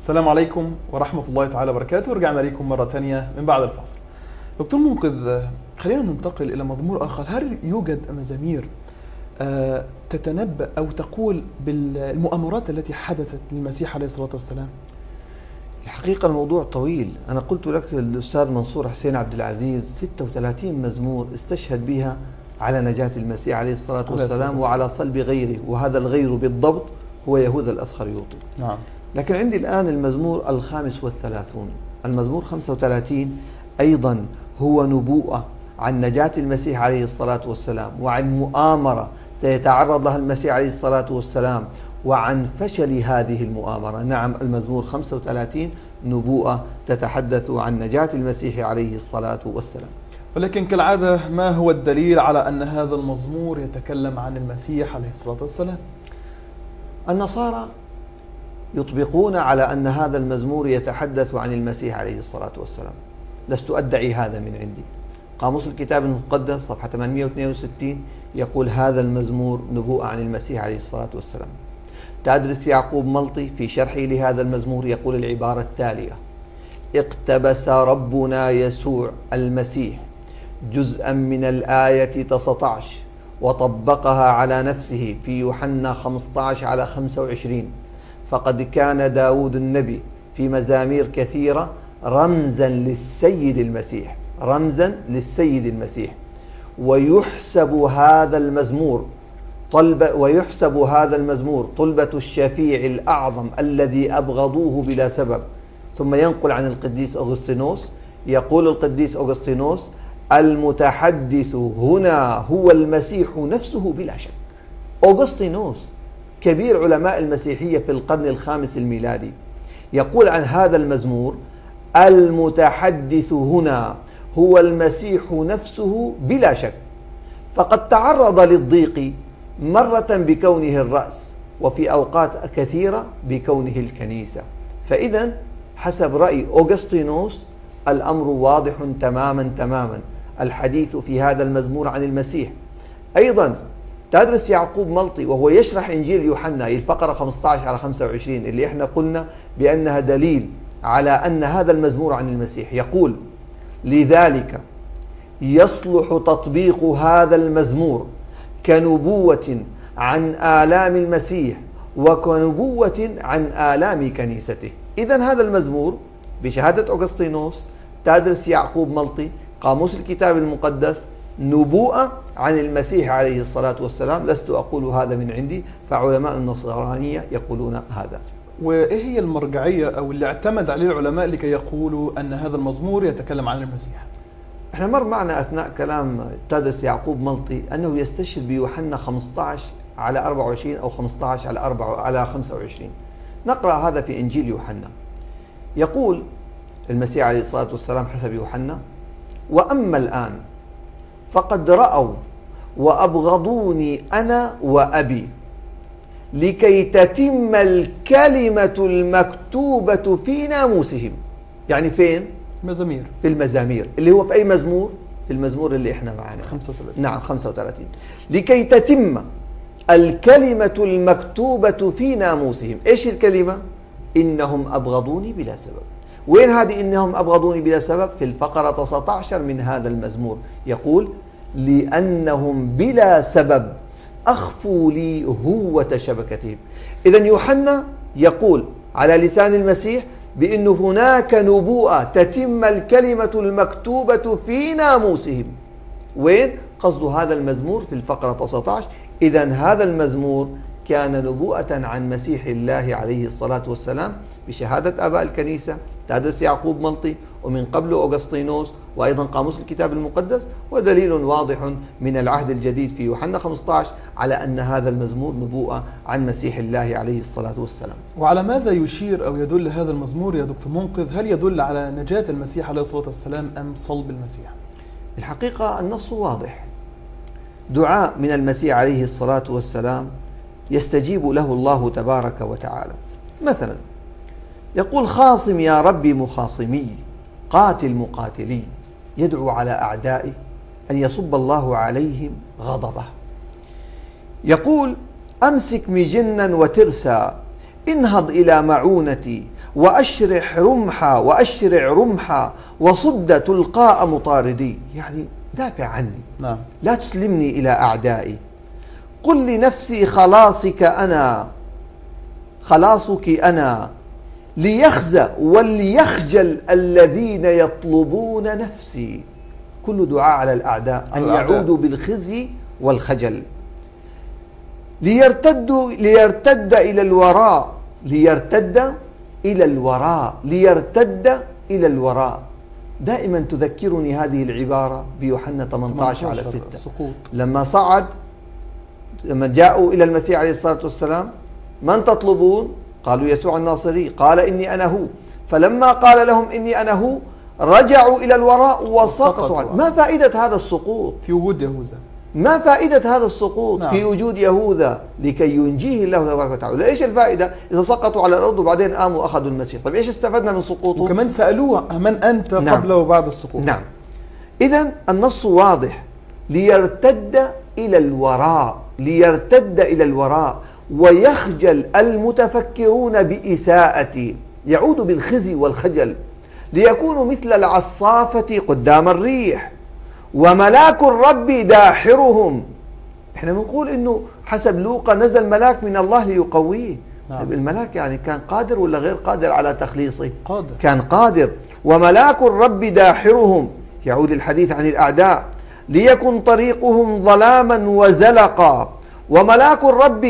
السلام عليكم ورحمة الله تعالى وبركاته. رجعنا لكم مرة تانية من بعد الفاصل. دكتور منقذ، خلينا ننتقل إلى مضمور آخر. هل يوجد مزامير تتنبأ أو تقول بالمؤامرات التي حدثت للمسيح عليه الصلاة والسلام؟ الحقيقة الموضوع طويل. أنا قلت لك الأستاذ منصور حسين عبد العزيز 36 مزمور استشهد بها على نجاة المسيح عليه الصلاة والسلام وعلى صلب غيره، وهذا الغير بالضبط هو يهوذا الأسخريوطي. نعم. لكن عندي الآن المزمور 35. المزمور 35 أيضا هو نبوءة عن نجاة المسيح عليه الصلاة والسلام، وعن مؤامرة سيتعرض لها المسيح عليه الصلاة والسلام، وعن فشل هذه المؤامرة. نعم، المزمور 35 نبوءة تتحدث عن نجاة المسيح عليه الصلاة والسلام. ولكن كالعادة، ما هو الدليل على أن هذا المزمور يتكلم عن المسيح عليه الصلاة والسلام؟ النصارى يطبقون على أن هذا المزمور يتحدث عن المسيح عليه الصلاة والسلام. لست أدعي هذا من عندي. قاموس الكتاب المقدس صفحة 862 يقول هذا المزمور نبوءة عن المسيح عليه الصلاة والسلام. تدرس يعقوب ملطي في شرحه لهذا المزمور يقول العبارة التالية: اقتبس ربنا يسوع المسيح جزءا من الآية 19 وطبقها على نفسه في يوحنا 15 على 25. فقد كان داود النبي في مزامير كثيرة رمزا للسيد المسيح، رمزا للسيد المسيح. ويحسب هذا المزمور طلبة الشفيع الأعظم الذي أبغضوه بلا سبب. ثم ينقل عن القديس أغسطينوس، يقول القديس أغسطينوس: المتحدث هنا هو المسيح نفسه بلا شك. أغسطينوس كبير علماء المسيحية في القرن الخامس الميلادي يقول عن هذا المزمور: المتحدث هنا هو المسيح نفسه بلا شك. فقد تعرض للضيق مرة بكونه الرأس، وفي أوقات كثيرة بكونه الكنيسة. فإذا حسب رأي أغسطينوس الأمر واضح تماما. الحديث في هذا المزمور عن المسيح. أيضا تدرس يعقوب ملطي وهو يشرح إنجيل يوحنا الفقرة 15 على 25 اللي احنا قلنا بأنها دليل على أن هذا المزمور عن المسيح، يقول: لذلك يصلح تطبيق هذا المزمور كنبوة عن آلام المسيح وكنبوة عن آلام كنيسته. إذن هذا المزمور بشهادة أغسطينوس، تدرس يعقوب ملطي، قاموس الكتاب المقدس، نبوءة عن المسيح عليه الصلاة والسلام. لست أقول هذا من عندي، فعلماء النصرانية يقولون هذا. وإيه هي المرجعية أو اللي اعتمد عليه العلماء لكي يقولوا أن هذا المزمور يتكلم عن المسيح؟ احنا مر معنا أثناء كلام تدرس يعقوب ملطي أنه يستشهد بيوحنا 15 على 24 أو 15 على 25. نقرأ هذا في إنجيل يوحنا. يقول المسيح عليه الصلاة والسلام حسب يوحنا: وأما الآن فقد رأوا وأبغضوني أنا وأبي لكي تتم الكلمة المكتوبة في ناموسهم. يعني فين؟ مزامير. في المزامير، اللي هو في أي مزمور؟ في المزمور اللي احنا معنا 35. نعم 35. لكي تتم الكلمة المكتوبة في ناموسهم. ايش الكلمة؟ إنهم أبغضوني بلا سبب. وين هذه إنهم أبغضوني بلا سبب؟ في الفقرة 19 من هذا المزمور يقول: لأنهم بلا سبب أخفوا لي هوة شبكتهم. إذن يوحنا يقول على لسان المسيح بأن هناك نبوءة تتم الكلمة المكتوبة في ناموسهم. وين؟ قصد هذا المزمور في الفقرة 19. إذن هذا المزمور كان نبوءة عن مسيح الله عليه الصلاة والسلام بشهادة آباء الكنيسة، تدرس يعقوب ملطي، ومن قبله أغسطينوس، وأيضا قاموس الكتاب المقدس، ودليل واضح من العهد الجديد في يوحنا 15 على أن هذا المزمور نبوءة عن مسيح الله عليه الصلاة والسلام. وعلى ماذا يشير أو يدل هذا المزمور يا دكتور منقذ؟ هل يدل على نجاة المسيح عليه الصلاة والسلام أم صلب المسيح؟ الحقيقة النص واضح. دعاء من المسيح عليه الصلاة والسلام يستجيب له الله تبارك وتعالى. مثلا يقول: خاصم يا ربي مخاصمي، قاتل مقاتلي. يدعو على أعدائه أن يصب الله عليهم غضبه. يقول: أمسك مجنا وترسى، انهض إلى معونتي وأشرع رمحا وصد تلقاء مطاردي، يعني دافع عني، نعم. لا تسلمني إلى أعدائي. قل لنفسي خلاصك أنا ليخزى وليخجل الذين يطلبون نفسي. كل دعاء على الأعداء أن يعودوا بالخزي والخجل. ليرتد إلى الوراء. دائما تذكرني هذه العبارة بيوحنا 18:6 السقوط. لما جاءوا إلى المسيح عليه الصلاة والسلام: من تطلبون؟ قالوا: يسوع الناصري. قال: إني أنا هو. فلما قال لهم إني أنا هو رجعوا إلى الوراء وسقطوا عنه. ما فائدة هذا السقوط في وجود يهوذا؟ ما فائدة هذا السقوط؟ نعم. في وجود يهوذا لكي ينجيه الله تبارك وتعالى. إيش الفائدة إذا سقطوا على الأرض وبعدين قاموا وأخذوا المسيح؟ طيب إيش استفدنا من سقوطه؟ وكمان سألوه: من أنت نعم. قبل وبعد السقوط؟ نعم. إذن النص واضح: ليرتد إلى الوراء ويخجل المتفكرون بإساءتي، يعود بالخزي والخجل، ليكونوا مثل العصافة قدام الريح وملاك الرب داحرهم. احنا بنقول انه حسب لوقا نزل ملاك من الله ليقويه. نعم. الملاك يعني كان قادر ولا غير قادر على تخليصه؟ قادر. كان قادر. وملاك الرب داحرهم، يعود الحديث عن الأعداء، ليكن طريقهم ظلاما وزلقا وملاك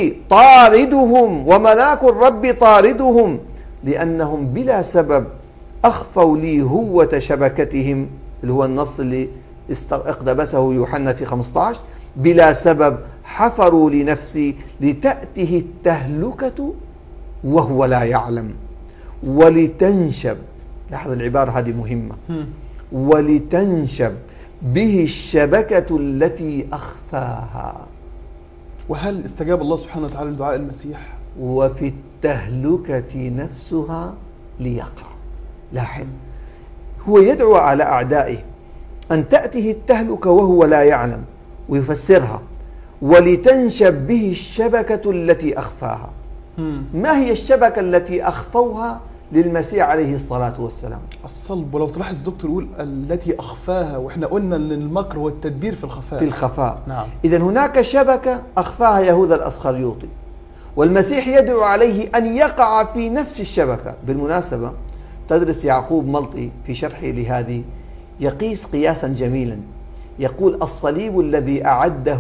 الرب طاردهم لأنهم بلا سبب أخفوا لي هوة شبكتهم، اللي هو النص اللي اقتبسه يوحنا في 15: بلا سبب حفروا لنفسي لتأته التهلكة وهو لا يعلم ولتنشب. لاحظ العبارة هذه مهمة: ولتنشب به الشبكة التي أخفاها. وهل استجاب الله سبحانه وتعالى لدعاء المسيح؟ وفي التهلكة نفسها ليقع. لاحظ، هو يدعو على أعدائه أن تأته التهلكة وهو لا يعلم، ويفسرها: ولتنشب به الشبكة التي أخفاها. ما هي الشبكة التي أخفوها للمسيح عليه الصلاة والسلام؟ الصلب. ولو تلاحظ دكتور يقول التي أخفاها، وإحنا قلنا أن المكر والتدبير في الخفاء. في الخفاء. نعم. إذن هناك شبكة أخفاها يهوذا الأسخريوطي، والمسيح يدعو عليه أن يقع في نفس الشبكة. بالمناسبة تدرس يعقوب ملطي في شرحه لهذه يقيس قياسا جميلا، يقول: الصليب الذي أعده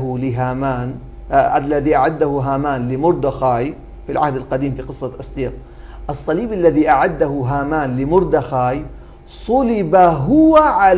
هامان لمردخاي في العهد القديم في قصة أستير، الصليب الذي أعده هامان لمردخاي صلب هو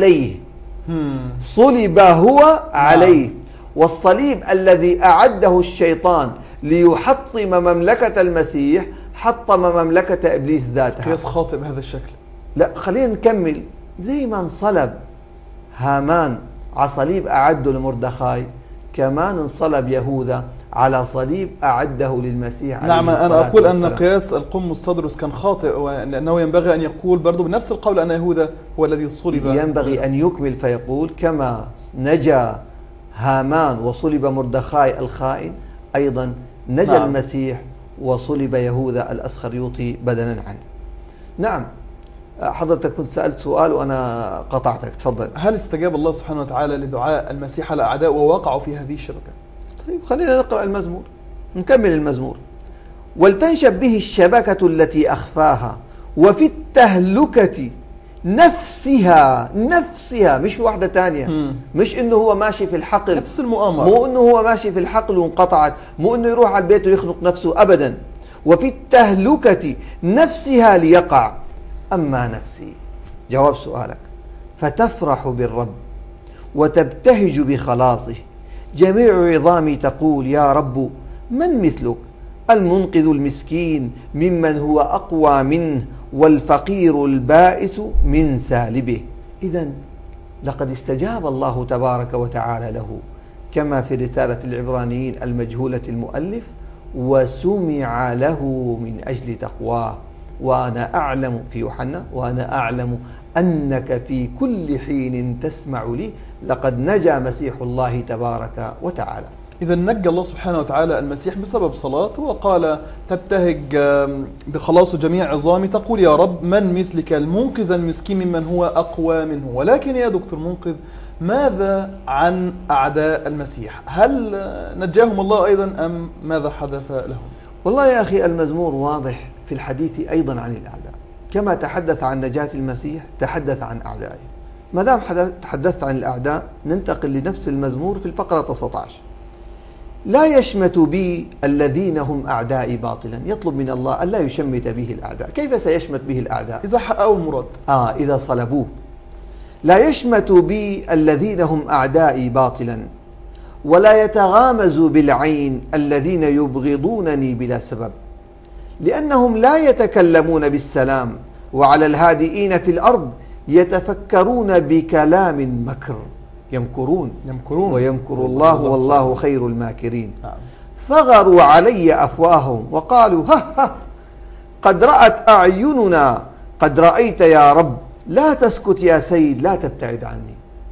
عليه. والصليب الذي أعده الشيطان ليحطم مملكة المسيح حطم مملكة إبليس ذاتها. قياس خاطئ بهذا الشكل. لا، خلينا نكمل. زي ما انصلب هامان على صليب أعده لمردخاي، كمان انصلب يهوذا على صليب أعده للمسيح. نعم. أنا أقول أن قياس القمص تدرس كان خاطئ، لأنه ينبغي أن يقول برضو بنفس القول أن يهوذا هو الذي صلب. ينبغي أن يكمل فيقول: كما نجا هامان وصلب مردخاي الخائن، أيضا نجا نعم. المسيح وصلب يهوذا الأسخريوطي بدلا عنه. نعم. حضرتك كنت سألت سؤال وأنا قطعتك، تفضل. هل استجاب الله سبحانه وتعالى لدعاء المسيح على أعداء ووقعوا في هذه الشبكة؟ طيب خلينا نقرأ المزمور، نكمل المزمور. ولتنشب به الشبكة التي أخفاها وفي التهلكة نفسها، مش واحدة تانية. مش إنه هو ماشي في الحقل، نفس المؤامرة، مو إنه هو ماشي في الحقل وانقطعت، مو إنه يروح على البيت ويخنق نفسه أبدا. وفي التهلكة نفسها ليقع. أما نفسي، جواب سؤالك، فتفرح بالرب وتبتهج بخلاصه. جميع عظامي تقول: يا رب من مثلك، المنقذ المسكين ممن هو أقوى منه والفقير البائس من سالبه. إذن لقد استجاب الله تبارك وتعالى له، كما في رسالة العبرانيين المجهولة المؤلف: وسمع له من أجل تقواه. وأنا أعلم في يوحنا: وأنا أعلم أنك في كل حين تسمع لي. لقد نجا مسيح الله تبارك وتعالى. إذا نجى الله سبحانه وتعالى المسيح بسبب صلاته وقال تبتهج بخلاص جميع عظامي، تقول يا رب من مثلك المنقذ المسكين ممن هو أقوى منه. ولكن يا دكتور منقذ، ماذا عن أعداء المسيح؟ هل نجاهم الله أيضا أم ماذا حدث لهم؟ والله يا أخي المزمور واضح في الحديث أيضا عن الأعداء، كما تحدث عن نجاة المسيح تحدث عن أعدائه. ما دام تحدثت عن الأعداء ننتقل لنفس المزمور في الفقرة 19. لا يشمت بي الذين هم أعدائي باطلا، يطلب من الله ألا يشمت به الأعداء. كيف سيشمت به الأعداء؟ إذا حققوا المراد. إذا صلبوه. لا يشمت بي الذين هم أعدائي باطلا، ولا يتغامز بالعين الذين يبغضونني بلا سبب، لأنهم لا يتكلمون بالسلام، وعلى الهادئين في الأرض يتفكرون بكلام مكر. يمكرون ويمكر الله والله خير الماكرين. فغروا علي أفواههم وقالوا ها قد رأت أعيننا، قد رأيت يا رب، لا تسكت يا سيد، لا تبتعد عني.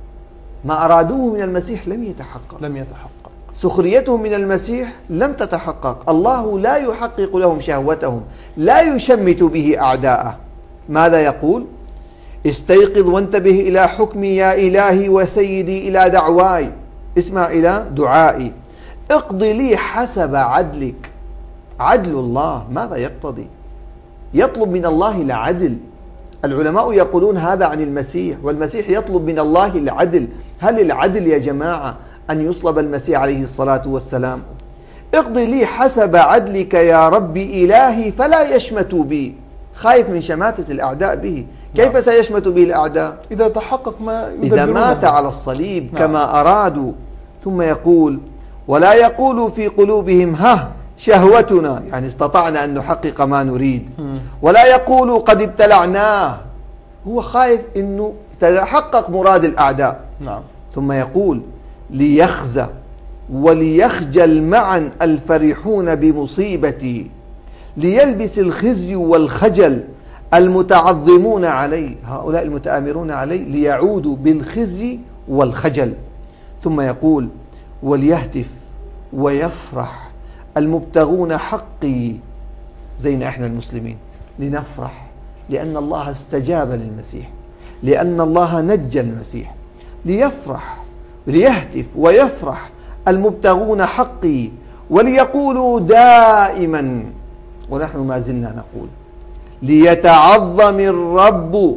ما أرادوه من المسيح لم يتحقق. سخريتهم من المسيح لم تتحقق. الله لا يحقق لهم شهوتهم، لا يشمت به أعداءه. ماذا يقول؟ استيقظ وانتبه إلى حكمي يا إلهي وسيدي، إلى دعواي، اسمع إلى دعائي، اقض لي حسب عدلك. عدل الله ماذا يقتضي؟ يطلب من الله العدل. العلماء يقولون هذا عن المسيح، والمسيح يطلب من الله العدل. هل العدل يا جماعة أن يصلب المسيح عليه الصلاة والسلام؟ اقضي لي حسب عدلك يا ربي إلهي فلا يشمتوا بي. خايف من شماتة الأعداء به. كيف سيشمت به الأعداء؟ إذا تحقق ما إذا مات على الصليب كما أرادوا. ثم يقول ولا يقولوا في قلوبهم ها شهوتنا، يعني استطعنا أن نحقق ما نريد، ولا يقولوا قد ابتلعناه. هو خايف أنه تحقق مراد الأعداء. ثم يقول ليخزى وليخجل معا الفرحون بمصيبتي، ليلبس الخزي والخجل المتعظمون علي، هؤلاء المتآمرون علي، ليعودوا بالخزي والخجل. ثم يقول وليهتف ويفرح المبتغون حقي، زينا احنا المسلمين لنفرح لأن الله استجاب للمسيح، لأن الله نجى المسيح. ليفرح ليهتف ويفرح المبتغون حقي، وليقولوا دائما، ونحن ما زلنا نقول ليتعظم الرب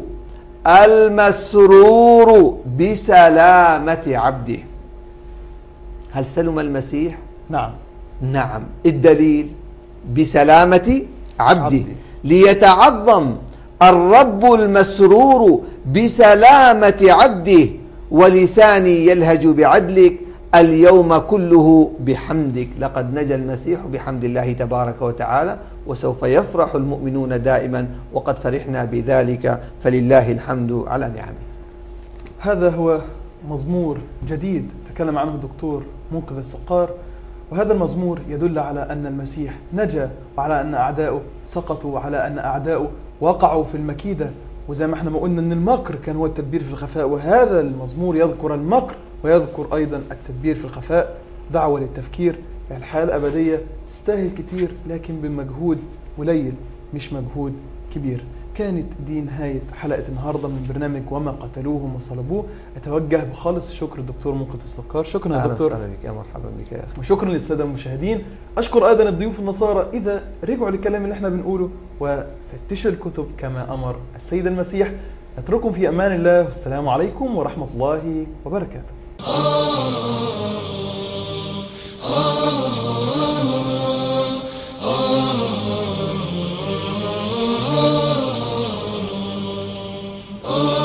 المسرور بسلامة عبده. هل سلم المسيح؟ نعم. الدليل بسلامة عبده. ليتعظم الرب المسرور بسلامة عبده، ولساني يلهج بعدلك اليوم كله بحمدك. لقد نجا المسيح بحمد الله تبارك وتعالى، وسوف يفرح المؤمنون دائما، وقد فرحنا بذلك، فلله الحمد على نعمه. هذا هو مزمور جديد تكلم عنه الدكتور منقذ السقار، وهذا المزمور يدل على أن المسيح نجا، وعلى أن أعداؤه سقطوا، وعلى أن أعداؤه وقعوا في المكيدة. وزي ما احنا ما قلنا أن المكر كان هو التدبير في الخفاء، وهذا المزمور يذكر المكر ويذكر أيضا التدبير في الخفاء. دعوة للتفكير. يعني الحياة الأبدية تستاهل كتير، لكن بمجهود قليل مش مجهود كبير. كانت دي نهاية حلقة النهاردة من برنامج وما قتلوهم وصلبوه. أتوجه بخالص الشكر للدكتور منقذ السقار. شكرا يا دكتور. أهلا بك، مرحبا بك يا أخي. وشكرا للسادة المشاهدين. أشكر أيضا الضيوف النصارى إذا رجعوا للكلام اللي احنا بنقوله وفتشوا الكتب كما أمر السيد المسيح. أترككم في أمان الله، والسلام عليكم ورحمة الله وبركاته.